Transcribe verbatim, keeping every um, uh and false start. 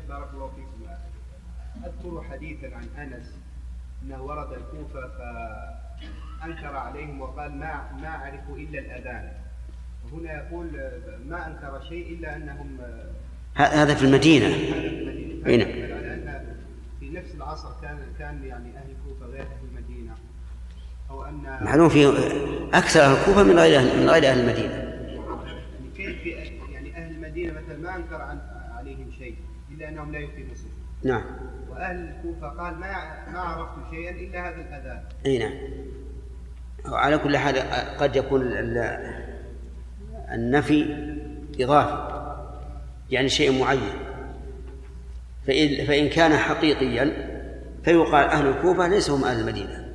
بارك الله فيكم. أذكر حديثا عن أنس أنه ورد الكوفة فأنكر عليهم وقال ما ما أعرف إلا الأذان، وهنا يقول ما أنكر شيء إلا أنهم هذا في المدينة. هنا لأن في نفس العصر كان كان يعني أهل الكوفة غير أهل المدينة، أو أن معلوم في أكثر أهل الكوفة من غير أهل من غير أهل المدينة. يعني كيف يعني أهل المدينة مثلا ما أنكر عن عليهم شيء إلا أنهم لا يقيمون الصلاة. نعم. وأهل الكوفة قال ما ما عرفت شيئا إلا هذا الأذان. أي نعم. على كل حال قد يكون النفي إضافي يعني شيء معين، فإن كان حقيقيا فيقال أهل الكوفة ليسوا هم أهل المدينة.